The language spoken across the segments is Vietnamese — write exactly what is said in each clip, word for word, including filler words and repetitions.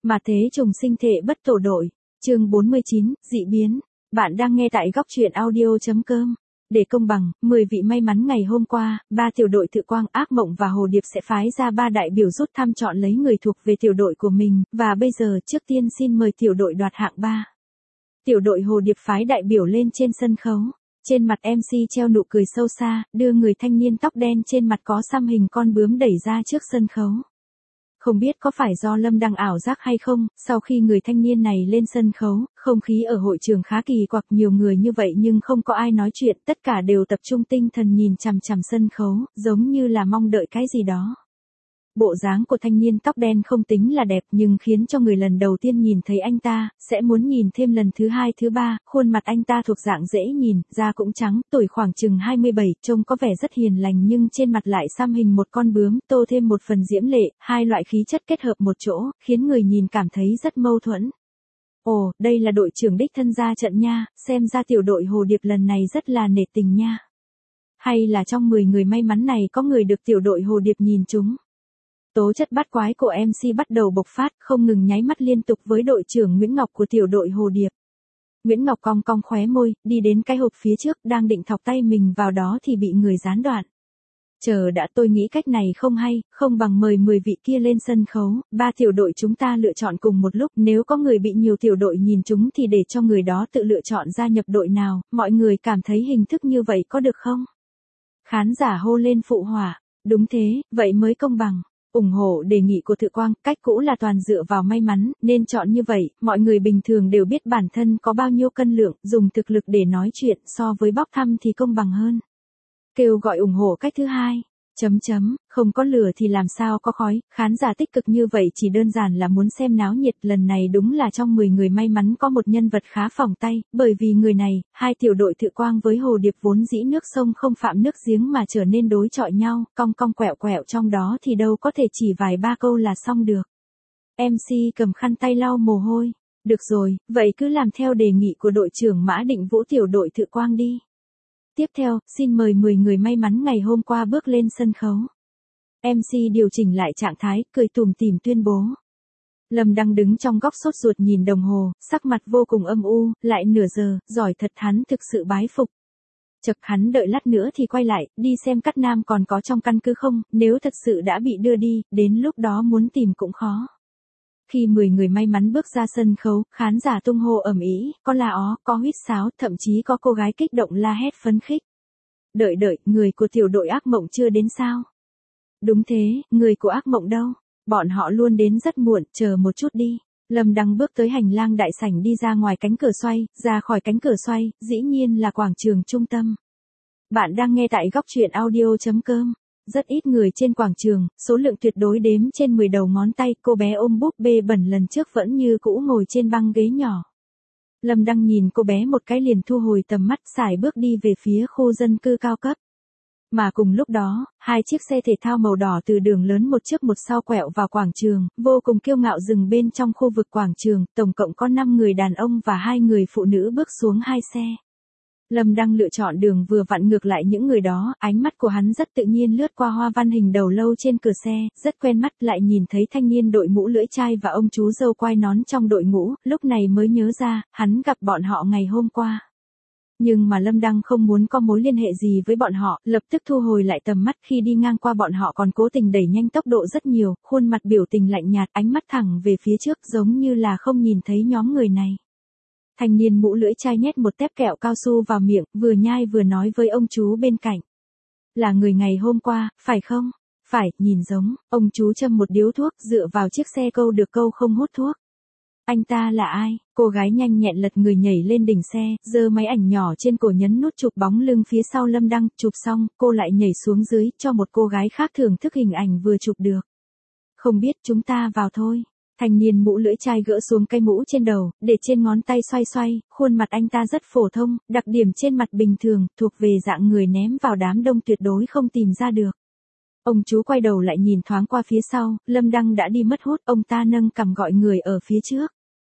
Mà thế trùng sinh thể bất tổ đội. Chương bốn mươi chín, dị biến. Bạn đang nghe tại góc truyện audio.com. Để công bằng, mười vị may mắn ngày hôm qua, ba tiểu đội Tự Quang, Ác Mộng và Hồ Điệp sẽ phái ra ba đại biểu rút thăm chọn lấy người thuộc về tiểu đội của mình, và bây giờ trước tiên xin mời tiểu đội đoạt hạng ba. Tiểu đội Hồ Điệp phái đại biểu lên trên sân khấu. Trên mặt em xê treo nụ cười sâu xa, đưa người thanh niên tóc đen trên mặt có xăm hình con bướm đẩy ra trước sân khấu. Không biết có phải do Lâm đang ảo giác hay không, sau khi người thanh niên này lên sân khấu, không khí ở hội trường khá kỳ quặc, nhiều người như vậy nhưng không có ai nói chuyện, tất cả đều tập trung tinh thần nhìn chằm chằm sân khấu, giống như là mong đợi cái gì đó. Bộ dáng của thanh niên tóc đen không tính là đẹp nhưng khiến cho người lần đầu tiên nhìn thấy anh ta, sẽ muốn nhìn thêm lần thứ hai thứ ba, khuôn mặt anh ta thuộc dạng dễ nhìn, da cũng trắng, tuổi khoảng chừng hai mươi bảy, trông có vẻ rất hiền lành nhưng trên mặt lại xăm hình một con bướm, tô thêm một phần diễm lệ, hai loại khí chất kết hợp một chỗ, khiến người nhìn cảm thấy rất mâu thuẫn. Ồ, đây là đội trưởng đích thân ra trận nha, xem ra tiểu đội Hồ Điệp lần này rất là nể tình nha. Hay là trong mười người may mắn này có người được tiểu đội Hồ Điệp nhìn trúng. Tố chất bắt quái của em xê bắt đầu bộc phát, không ngừng nháy mắt liên tục với đội trưởng Nguyễn Ngọc của tiểu đội Hồ Điệp. Nguyễn Ngọc cong cong khóe môi, đi đến cái hộp phía trước, đang định thọc tay mình vào đó thì bị người gián đoạn. Chờ đã, tôi nghĩ cách này không hay, không bằng mời mười vị kia lên sân khấu, ba tiểu đội chúng ta lựa chọn cùng một lúc, nếu có người bị nhiều tiểu đội nhìn trúng thì để cho người đó tự lựa chọn gia nhập đội nào, mọi người cảm thấy hình thức như vậy có được không? Khán giả hô lên phụ họa, đúng thế, vậy mới công bằng. Ủng hộ đề nghị của Tự Quang, cách cũ là toàn dựa vào may mắn, nên chọn như vậy, mọi người bình thường đều biết bản thân có bao nhiêu cân lượng, dùng thực lực để nói chuyện, so với bóc thăm thì công bằng hơn. Kêu gọi ủng hộ cách thứ hai. Chấm chấm, không có lửa thì làm sao có khói, khán giả tích cực như vậy chỉ đơn giản là muốn xem náo nhiệt, lần này đúng là trong mười người may mắn có một nhân vật khá phỏng tay, bởi vì người này, hai tiểu đội Tự Quang với Hồ Điệp vốn dĩ nước sông không phạm nước giếng mà trở nên đối chọi nhau, cong cong quẹo quẹo trong đó thì đâu có thể chỉ vài ba câu là xong được. em xê cầm khăn tay lau mồ hôi, được rồi, vậy cứ làm theo đề nghị của đội trưởng Mã Định Vũ tiểu đội Tự Quang đi. Tiếp theo, xin mời mười người may mắn ngày hôm qua bước lên sân khấu. em xê điều chỉnh lại trạng thái, cười tủm tỉm tuyên bố. Lâm đang đứng trong góc sốt ruột nhìn đồng hồ, sắc mặt vô cùng âm u, lại nửa giờ, giỏi thật, hắn thực sự bái phục. Chật, hắn đợi lát nữa thì quay lại, đi xem Cát Nam còn có trong căn cứ không, nếu thật sự đã bị đưa đi, đến lúc đó muốn tìm cũng khó. Khi mười người may mắn bước ra sân khấu, khán giả tung hô ầm ĩ, có la ó, có huýt sáo, thậm chí có cô gái kích động la hét phấn khích. Đợi đợi, người của tiểu đội Ác Mộng chưa đến sao? Đúng thế, người của Ác Mộng đâu? Bọn họ luôn đến rất muộn, chờ một chút đi. Lâm Đăng bước tới hành lang đại sảnh đi ra ngoài cánh cửa xoay, ra khỏi cánh cửa xoay, dĩ nhiên là quảng trường trung tâm. Bạn đang nghe tại góc truyện audio.com. Rất ít người trên quảng trường, số lượng tuyệt đối đếm trên mười đầu ngón tay, cô bé ôm búp bê bẩn lần trước vẫn như cũ ngồi trên băng ghế nhỏ. Lâm Đăng nhìn cô bé một cái liền thu hồi tầm mắt, sải bước đi về phía khu dân cư cao cấp. Mà cùng lúc đó, hai chiếc xe thể thao màu đỏ từ đường lớn một trước một sau quẹo vào quảng trường, vô cùng kiêu ngạo dừng bên trong khu vực quảng trường, tổng cộng có năm người đàn ông và hai người phụ nữ bước xuống hai xe. Lâm Đăng lựa chọn đường vừa vặn ngược lại những người đó, ánh mắt của hắn rất tự nhiên lướt qua hoa văn hình đầu lâu trên cửa xe, rất quen mắt, lại nhìn thấy thanh niên đội mũ lưỡi chai và ông chú râu quai nón trong đội ngũ, lúc này mới nhớ ra, hắn gặp bọn họ ngày hôm qua. Nhưng mà Lâm Đăng không muốn có mối liên hệ gì với bọn họ, lập tức thu hồi lại tầm mắt, khi đi ngang qua bọn họ còn cố tình đẩy nhanh tốc độ rất nhiều, khuôn mặt biểu tình lạnh nhạt, ánh mắt thẳng về phía trước giống như là không nhìn thấy nhóm người này. Thanh niên mũ lưỡi chai nhét một tép kẹo cao su vào miệng, vừa nhai vừa nói với ông chú bên cạnh. Là người ngày hôm qua, phải không? Phải, nhìn giống. Ông chú châm một điếu thuốc, dựa vào chiếc xe câu được câu không hút thuốc. Anh ta là ai? Cô gái nhanh nhẹn lật người nhảy lên đỉnh xe, giơ máy ảnh nhỏ trên cổ nhấn nút chụp bóng lưng phía sau Lâm Đăng, chụp xong, cô lại nhảy xuống dưới, cho một cô gái khác thưởng thức hình ảnh vừa chụp được. Không biết, chúng ta vào thôi. Thanh niên mũ lưỡi chai gỡ xuống cây mũ trên đầu, để trên ngón tay xoay xoay, khuôn mặt anh ta rất phổ thông, đặc điểm trên mặt bình thường, thuộc về dạng người ném vào đám đông tuyệt đối không tìm ra được. Ông chú quay đầu lại nhìn thoáng qua phía sau, Lâm Đăng đã đi mất hút, ông ta nâng cằm gọi người ở phía trước.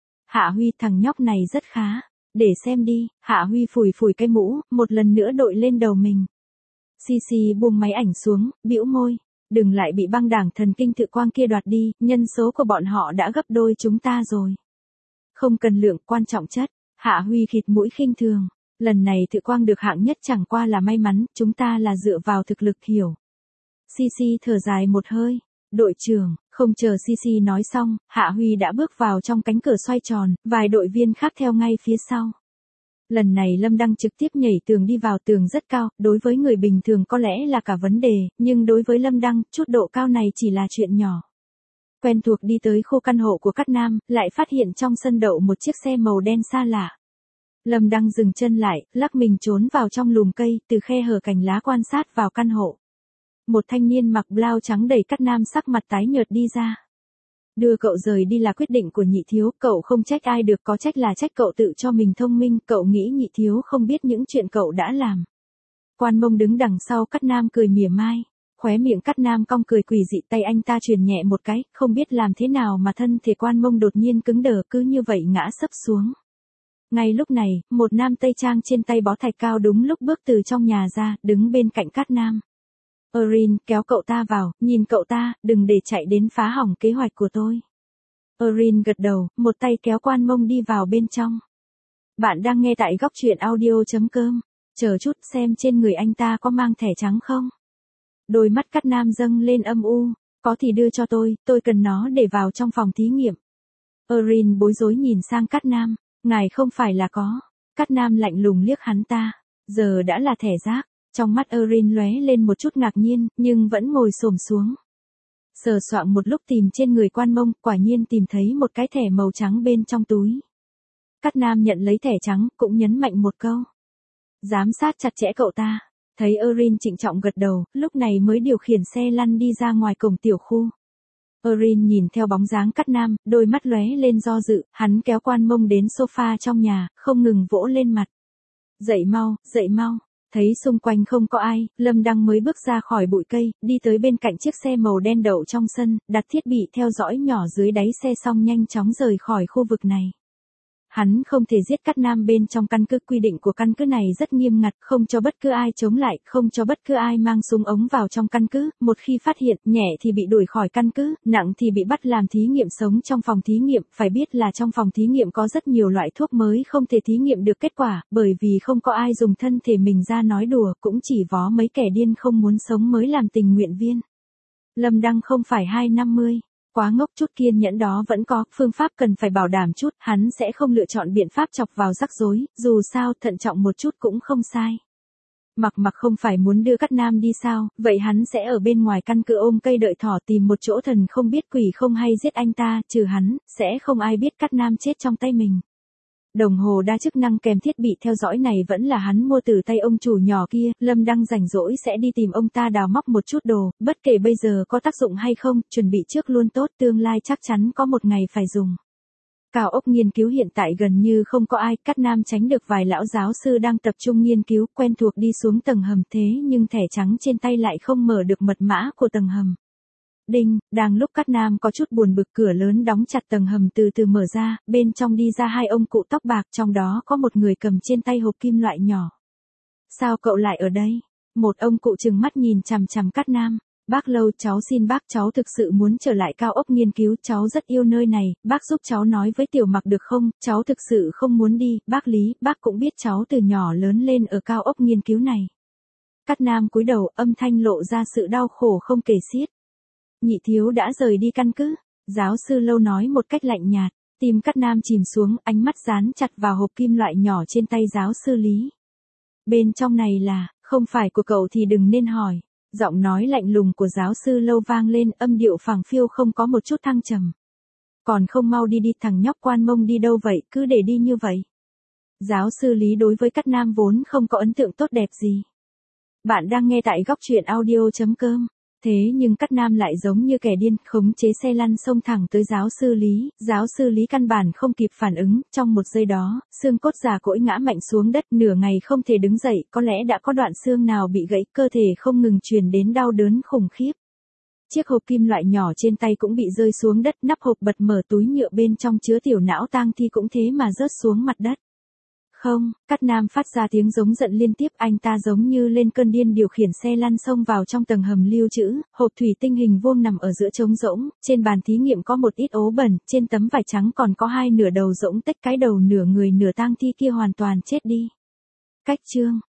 Hạ Huy, thằng nhóc này rất khá, để xem đi. Hạ Huy phủi phủi cái mũ, một lần nữa đội lên đầu mình. Xì xì buông máy ảnh xuống, bĩu môi. Đừng lại bị băng đảng thần kinh tự quang kia đoạt đi, nhân số của bọn họ đã gấp đôi chúng ta rồi. Không cần lượng, quan trọng chất. Hạ Huy khịt mũi khinh thường. Lần này tự quang được hạng nhất chẳng qua là may mắn, chúng ta là dựa vào thực lực hiểu. Sisi thở dài một hơi. Đội trưởng, không chờ Sisi nói xong, Hạ Huy đã bước vào trong cánh cửa xoay tròn, vài đội viên khác theo ngay phía sau. Lần này Lâm Đăng trực tiếp nhảy tường đi vào, tường rất cao, đối với người bình thường có lẽ là cả vấn đề, nhưng đối với Lâm Đăng, chút độ cao này chỉ là chuyện nhỏ. Quen thuộc đi tới khu căn hộ của Cát Nam, lại phát hiện trong sân đậu một chiếc xe màu đen xa lạ. Lâm Đăng dừng chân lại, lắc mình trốn vào trong lùm cây, từ khe hở cành lá quan sát vào căn hộ. Một thanh niên mặc blau trắng đẩy Cát Nam sắc mặt tái nhợt đi ra. Đưa cậu rời đi là quyết định của Nhị Thiếu, cậu không trách ai được, có trách là trách cậu tự cho mình thông minh, cậu nghĩ Nhị Thiếu không biết những chuyện cậu đã làm. Quan Mông đứng đằng sau Cát Nam cười mỉa mai, khóe miệng Cát Nam cong cười quỷ dị, tay anh ta truyền nhẹ một cái, không biết làm thế nào mà thân thể Quan Mông đột nhiên cứng đờ, cứ như vậy ngã sấp xuống. Ngay lúc này, một nam tây trang trên tay bó thạch cao đúng lúc bước từ trong nhà ra, đứng bên cạnh Cát Nam. Erin, kéo cậu ta vào, nhìn cậu ta, đừng để chạy đến phá hỏng kế hoạch của tôi. Erin gật đầu, một tay kéo Quan Mông đi vào bên trong. Bạn đang nghe tại góc truyện audio chấm com. Chờ chút xem trên người anh ta có mang thẻ trắng không? Đôi mắt Cát Nam dâng lên âm u, có thì đưa cho tôi, tôi cần nó để vào trong phòng thí nghiệm. Erin bối rối nhìn sang Cát Nam, ngài không phải là có. Cát Nam lạnh lùng liếc hắn ta, giờ đã là thẻ rác. Trong mắt Erin lóe lên một chút ngạc nhiên, nhưng vẫn ngồi xổm xuống. Sờ soạng một lúc tìm trên người Quan Mông, quả nhiên tìm thấy một cái thẻ màu trắng bên trong túi. Cát Nam nhận lấy thẻ trắng, cũng nhấn mạnh một câu. Giám sát chặt chẽ cậu ta. Thấy Erin trịnh trọng gật đầu, lúc này mới điều khiển xe lăn đi ra ngoài cổng tiểu khu. Erin nhìn theo bóng dáng Cát Nam, đôi mắt lóe lên do dự, hắn kéo Quan Mông đến sofa trong nhà, không ngừng vỗ lên mặt. Dậy mau, dậy mau. Thấy xung quanh không có ai, Lâm Đăng mới bước ra khỏi bụi cây, đi tới bên cạnh chiếc xe màu đen đậu trong sân, đặt thiết bị theo dõi nhỏ dưới đáy xe xong nhanh chóng rời khỏi khu vực này. Hắn không thể giết Cát Nam bên trong căn cứ, quy định của căn cứ này rất nghiêm ngặt, không cho bất cứ ai chống lại, không cho bất cứ ai mang súng ống vào trong căn cứ, một khi phát hiện, nhẹ thì bị đuổi khỏi căn cứ, nặng thì bị bắt làm thí nghiệm sống trong phòng thí nghiệm, phải biết là trong phòng thí nghiệm có rất nhiều loại thuốc mới không thể thí nghiệm được kết quả, bởi vì không có ai dùng thân thể mình ra nói đùa, cũng chỉ vó mấy kẻ điên không muốn sống mới làm tình nguyện viên. Lâm Đăng không phải hai năm mươi. Quá ngốc, chút kiên nhẫn đó vẫn có, phương pháp cần phải bảo đảm chút, hắn sẽ không lựa chọn biện pháp chọc vào rắc rối, dù sao thận trọng một chút cũng không sai. Mặc mặc không phải muốn đưa Cát Nam đi sao, vậy hắn sẽ ở bên ngoài căn cứ ôm cây đợi thỏ tìm một chỗ thần không biết quỷ không hay giết anh ta, trừ hắn, sẽ không ai biết Cát Nam chết trong tay mình. Đồng hồ đa chức năng kèm thiết bị theo dõi này vẫn là hắn mua từ tay ông chủ nhỏ kia, Lâm Đăng rảnh rỗi sẽ đi tìm ông ta đào móc một chút đồ, bất kể bây giờ có tác dụng hay không, chuẩn bị trước luôn tốt, tương lai chắc chắn có một ngày phải dùng. Cao ốc nghiên cứu hiện tại gần như không có ai, Cát Nam tránh được vài lão giáo sư đang tập trung nghiên cứu, quen thuộc đi xuống tầng hầm, thế nhưng thẻ trắng trên tay lại không mở được mật mã của tầng hầm. Đinh, đang lúc Cát Nam có chút buồn bực, cửa lớn đóng chặt tầng hầm từ từ mở ra, bên trong đi ra hai ông cụ tóc bạc, trong đó có một người cầm trên tay hộp kim loại nhỏ. Sao cậu lại ở đây? Một ông cụ trừng mắt nhìn chằm chằm Cát Nam. Bác Lâu, cháu xin bác, cháu thực sự muốn trở lại cao ốc nghiên cứu, cháu rất yêu nơi này, bác giúp cháu nói với Tiểu Mặc được không, cháu thực sự không muốn đi, bác Lý, bác cũng biết cháu từ nhỏ lớn lên ở cao ốc nghiên cứu này. Cát Nam cúi đầu, âm thanh lộ ra sự đau khổ không kể xiết. Nhị Thiếu đã rời đi căn cứ, giáo sư Lâu nói một cách lạnh nhạt, tim Cát Nam chìm xuống, ánh mắt dán chặt vào hộp kim loại nhỏ trên tay giáo sư Lý. Bên trong này là, không phải của cậu thì đừng nên hỏi. Giọng nói lạnh lùng của giáo sư Lâu vang lên, âm điệu phảng phiu không có một chút thăng trầm. Còn không mau đi đi, thằng nhóc Quan Mông đi đâu vậy, cứ để đi như vậy. Giáo sư Lý đối với Cát Nam vốn không có ấn tượng tốt đẹp gì. Bạn đang nghe tại góc truyện audio chấm com. Thế nhưng Cát Nam lại giống như kẻ điên, khống chế xe lăn xông thẳng tới giáo sư Lý, giáo sư Lý căn bản không kịp phản ứng, trong một giây đó, xương cốt già cỗi ngã mạnh xuống đất, nửa ngày không thể đứng dậy, có lẽ đã có đoạn xương nào bị gãy, cơ thể không ngừng truyền đến đau đớn khủng khiếp. Chiếc hộp kim loại nhỏ trên tay cũng bị rơi xuống đất, nắp hộp bật mở, túi nhựa bên trong chứa tiểu não tang thi cũng thế mà rớt xuống mặt đất. Không, Cát Nam phát ra tiếng giống giận liên tiếp, anh ta giống như lên cơn điên điều khiển xe lăn xông vào trong tầng hầm lưu trữ, hộp thủy tinh hình vuông nằm ở giữa trống rỗng, trên bàn thí nghiệm có một ít ố bẩn, trên tấm vải trắng còn có hai nửa đầu rỗng tách, cái đầu nửa người nửa tang thi kia hoàn toàn chết đi. Cách chương